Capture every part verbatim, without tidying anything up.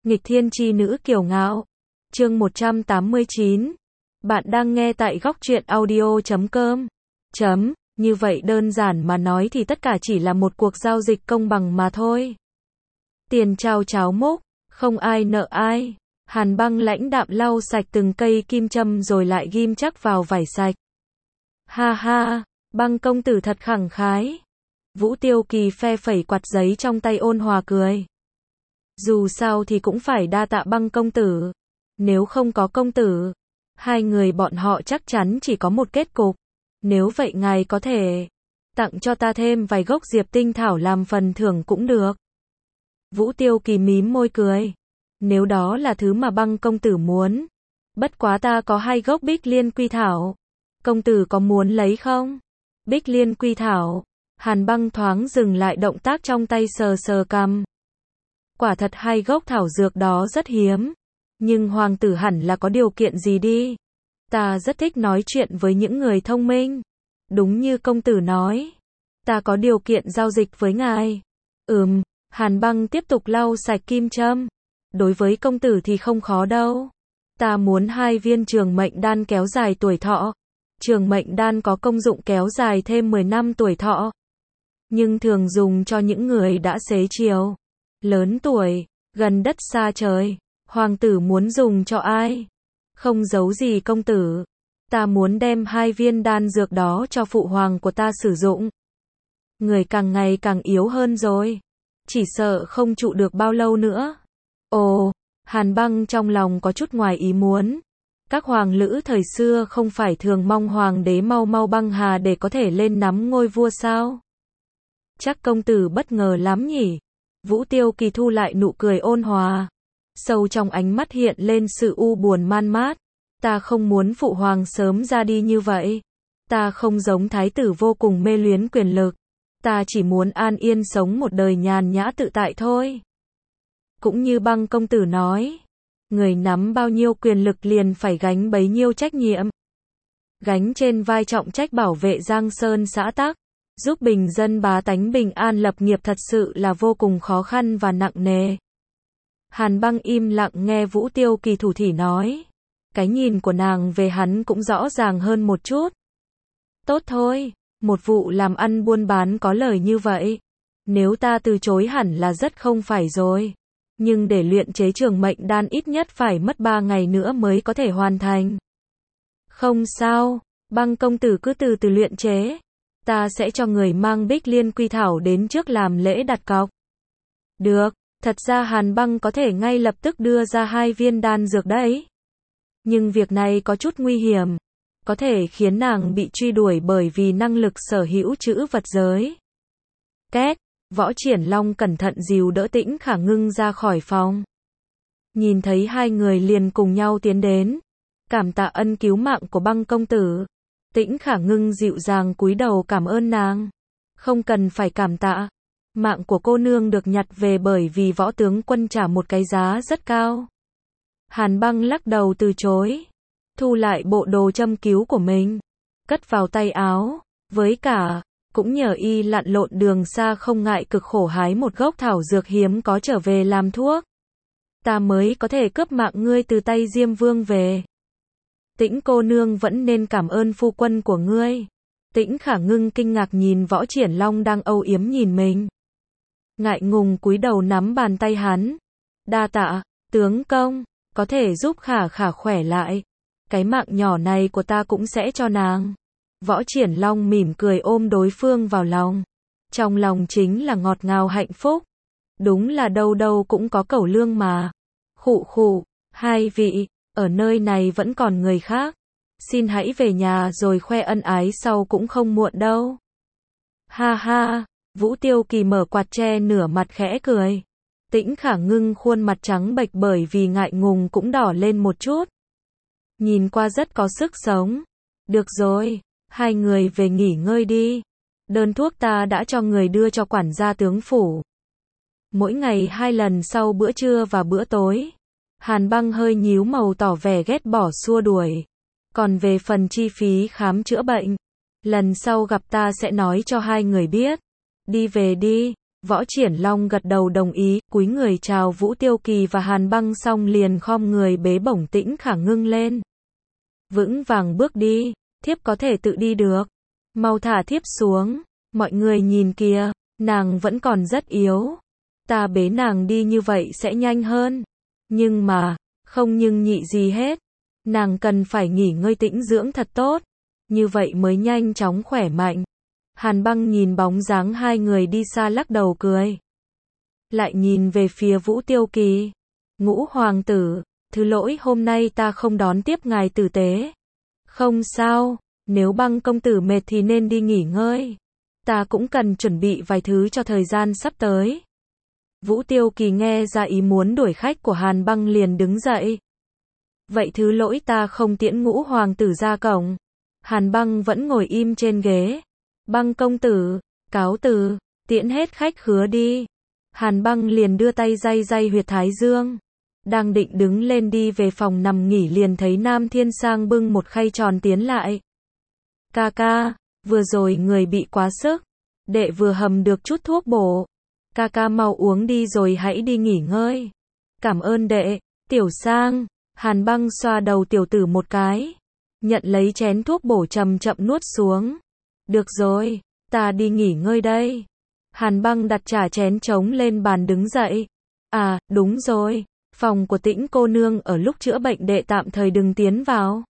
Nghịch thiên chi nữ kiều ngạo. Chương một trăm tám mươi chín. Bạn đang nghe tại góc truyện audio chấm com. Chấm, như vậy đơn giản mà nói thì tất cả chỉ là một cuộc giao dịch công bằng mà thôi. Tiền trao cháo múc, không ai nợ ai. Hàn Băng lãnh đạm lau sạch từng cây kim châm rồi lại ghim chắc vào vải sạch. Ha ha, Băng công tử thật khẳng khái. Vũ Tiêu Kỳ phe phẩy quạt giấy trong tay ôn hòa cười. Dù sao thì cũng phải đa tạ Băng công tử. Nếu không có công tử, hai người bọn họ chắc chắn chỉ có một kết cục. Nếu vậy ngài có thể tặng cho ta thêm vài gốc diệp tinh thảo làm phần thưởng cũng được. Vũ Tiêu Kỳ mím môi cười. Nếu đó là thứ mà Băng công tử muốn. Bất quá ta có hai gốc bích liên quy thảo. Công tử có muốn lấy không? Bích liên quy thảo. Hàn Băng thoáng dừng lại động tác trong tay sờ sờ cằm. Quả thật hai gốc thảo dược đó rất hiếm. Nhưng hoàng tử hẳn là có điều kiện gì đi. Ta rất thích nói chuyện với những người thông minh. Đúng như công tử nói. Ta có điều kiện giao dịch với ngài. Ừm, Hàn Băng tiếp tục lau sạch kim châm. Đối với công tử thì không khó đâu. Ta muốn hai viên trường mệnh đan kéo dài tuổi thọ. Trường mệnh đan có công dụng kéo dài thêm mười năm tuổi thọ. Nhưng thường dùng cho những người đã xế chiều, lớn tuổi, gần đất xa trời. Hoàng tử muốn dùng cho ai? Không giấu gì công tử. Ta muốn đem hai viên đan dược đó cho phụ hoàng của ta sử dụng. Người càng ngày càng yếu hơn rồi. Chỉ sợ không trụ được bao lâu nữa. Ồ, Hàn Băng trong lòng có chút ngoài ý muốn. Các hoàng lữ thời xưa không phải thường mong hoàng đế mau mau băng hà để có thể lên nắm ngôi vua sao? Chắc công tử bất ngờ lắm nhỉ? Vũ Tiêu Kỳ thu lại nụ cười ôn hòa. Sâu trong ánh mắt hiện lên sự u buồn man mát. Ta không muốn phụ hoàng sớm ra đi như vậy. Ta không giống thái tử vô cùng mê luyến quyền lực. Ta chỉ muốn an yên sống một đời nhàn nhã tự tại thôi. Cũng như Băng công tử nói. Người nắm bao nhiêu quyền lực liền phải gánh bấy nhiêu trách nhiệm. Gánh trên vai trọng trách bảo vệ Giang Sơn xã tắc. Giúp bình dân bá tánh bình an lập nghiệp thật sự là vô cùng khó khăn và nặng nề. Hàn Băng im lặng nghe Vũ Tiêu Kỳ thủ thỉ nói. Cái nhìn của nàng về hắn cũng rõ ràng hơn một chút. Tốt thôi, một vụ làm ăn buôn bán có lời như vậy. Nếu ta từ chối hẳn là rất không phải rồi. Nhưng để luyện chế trường mệnh đan ít nhất phải mất ba ngày nữa mới có thể hoàn thành. Không sao, Băng công tử cứ từ từ luyện chế. Ta sẽ cho người mang bích liên quy thảo đến trước làm lễ đặt cọc. Được, thật ra Hàn Băng có thể ngay lập tức đưa ra hai viên đan dược đấy. Nhưng việc này có chút nguy hiểm. Có thể khiến nàng bị truy đuổi bởi vì năng lực sở hữu trữ vật giới. Két, Võ Triển Long cẩn thận dìu đỡ Tĩnh Khả Ngưng ra khỏi phòng. Nhìn thấy hai người liền cùng nhau tiến đến. Cảm tạ ân cứu mạng của Băng công tử. Tĩnh Khả Ngưng dịu dàng cúi đầu cảm ơn nàng. Không cần phải cảm tạ. Mạng của cô nương được nhặt về bởi vì võ tướng quân trả một cái giá rất cao. Hàn Băng lắc đầu từ chối. Thu lại bộ đồ châm cứu của mình. Cất vào tay áo. Với cả, cũng nhờ y lặn lộn đường xa không ngại cực khổ hái một gốc thảo dược hiếm có trở về làm thuốc. Ta mới có thể cướp mạng ngươi từ tay Diêm Vương về. Tĩnh cô nương vẫn nên cảm ơn phu quân của ngươi. Tĩnh Khả Ngưng kinh ngạc nhìn Võ Triển Long đang âu yếm nhìn mình. Ngại ngùng cúi đầu nắm bàn tay hắn. Đa tạ, tướng công, có thể giúp Khả Khả khỏe lại. Cái mạng nhỏ này của ta cũng sẽ cho nàng. Võ Triển Long mỉm cười ôm đối phương vào lòng. Trong lòng chính là ngọt ngào hạnh phúc. Đúng là đâu đâu cũng có cẩu lương mà. Khụ khụ, hai vị, ở nơi này vẫn còn người khác. Xin hãy về nhà rồi khoe ân ái sau cũng không muộn đâu. Ha ha, Vũ Tiêu Kỳ mở quạt che nửa mặt khẽ cười. Tĩnh Khả Ngưng khuôn mặt trắng bệch bởi vì ngại ngùng cũng đỏ lên một chút. Nhìn qua rất có sức sống. Được rồi, hai người về nghỉ ngơi đi. Đơn thuốc ta đã cho người đưa cho quản gia tướng phủ. Mỗi ngày hai lần sau bữa trưa và bữa tối. Hàn Băng hơi nhíu màu tỏ vẻ ghét bỏ xua đuổi. Còn về phần chi phí khám chữa bệnh, lần sau gặp ta sẽ nói cho hai người biết. Đi về đi. Võ Triển Long gật đầu đồng ý, cúi người chào Vũ Tiêu Kỳ và Hàn Băng xong liền khom người bế bổng Tĩnh Khả Ngưng lên. Vững vàng bước đi, thiếp có thể tự đi được. Mau thả thiếp xuống, mọi người nhìn kìa, nàng vẫn còn rất yếu. Ta bế nàng đi như vậy sẽ nhanh hơn. Nhưng mà, không nhưng nhị gì hết. Nàng cần phải nghỉ ngơi tĩnh dưỡng thật tốt. Như vậy mới nhanh chóng khỏe mạnh. Hàn Băng nhìn bóng dáng hai người đi xa lắc đầu cười. Lại nhìn về phía Vũ Tiêu Kỳ. Ngũ hoàng tử, thứ lỗi hôm nay ta không đón tiếp ngài tử tế. Không sao, nếu Băng công tử mệt thì nên đi nghỉ ngơi. Ta cũng cần chuẩn bị vài thứ cho thời gian sắp tới. Vũ Tiêu Kỳ nghe ra ý muốn đuổi khách của Hàn Băng liền đứng dậy. Vậy thứ lỗi ta không tiễn ngũ hoàng tử ra cổng. Hàn Băng vẫn ngồi im trên ghế. Băng công tử, cáo từ, tiễn hết khách khứa đi. Hàn Băng liền đưa tay day day huyệt thái dương. Đang định đứng lên đi về phòng nằm nghỉ liền thấy Nam Thiên Sang bưng một khay tròn tiến lại. Ca ca, vừa rồi người bị quá sức. Đệ vừa hầm được chút thuốc bổ. Ca ca mau uống đi rồi hãy đi nghỉ ngơi. Cảm ơn đệ, Tiểu Sang. Hàn Băng xoa đầu tiểu tử một cái. Nhận lấy chén thuốc bổ chậm chậm nuốt xuống. Được rồi, ta đi nghỉ ngơi đây. Hàn Băng đặt trả chén trống lên bàn đứng dậy. À, đúng rồi, phòng của Tĩnh cô nương ở lúc chữa bệnh đệ tạm thời đừng tiến vào.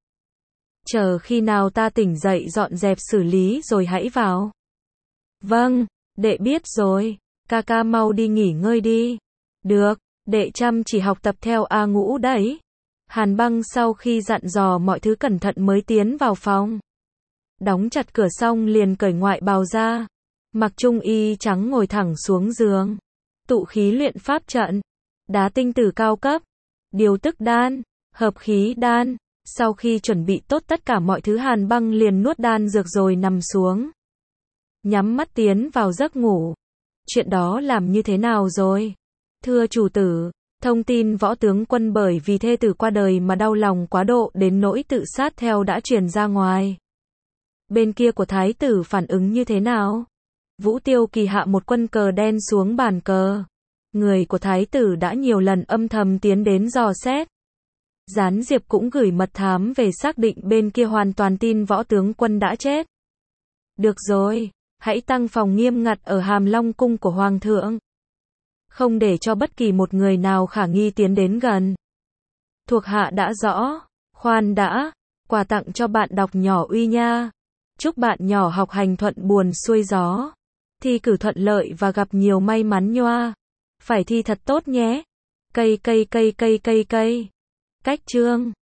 Chờ khi nào ta tỉnh dậy dọn dẹp xử lý rồi hãy vào. Vâng, đệ biết rồi, ca ca mau đi nghỉ ngơi đi. Được, đệ chăm chỉ học tập theo A Ngũ đấy. Hàn Băng sau khi dặn dò mọi thứ cẩn thận mới tiến vào phòng. Đóng chặt cửa xong liền cởi ngoại bào ra. Mặc trung y trắng ngồi thẳng xuống giường. Tụ khí luyện pháp trận. Đá tinh tử cao cấp. Điều tức đan. Hợp khí đan. Sau khi chuẩn bị tốt tất cả mọi thứ Hàn Băng liền nuốt đan dược rồi nằm xuống. Nhắm mắt tiến vào giấc ngủ. Chuyện đó làm như thế nào rồi? Thưa chủ tử, thông tin Võ tướng quân bởi vì thê tử qua đời mà đau lòng quá độ đến nỗi tự sát theo đã truyền ra ngoài. Bên kia của thái tử phản ứng như thế nào? Vũ Tiêu Kỳ hạ một quân cờ đen xuống bàn cờ. Người của thái tử đã nhiều lần âm thầm tiến đến dò xét. Gián Diệp cũng gửi mật thám về xác định bên kia hoàn toàn tin Võ tướng quân đã chết. Được rồi, hãy tăng phòng nghiêm ngặt ở Hàm Long cung của hoàng thượng. Không để cho bất kỳ một người nào khả nghi tiến đến gần. Thuộc hạ đã rõ. Khoan đã, quà tặng cho bạn đọc nhỏ Uy nha. Chúc bạn nhỏ học hành thuận buồm xuôi gió. Thi cử thuận lợi và gặp nhiều may mắn nhoa. Phải thi thật tốt nhé. Cây cây cây cây cây cây. Cách chương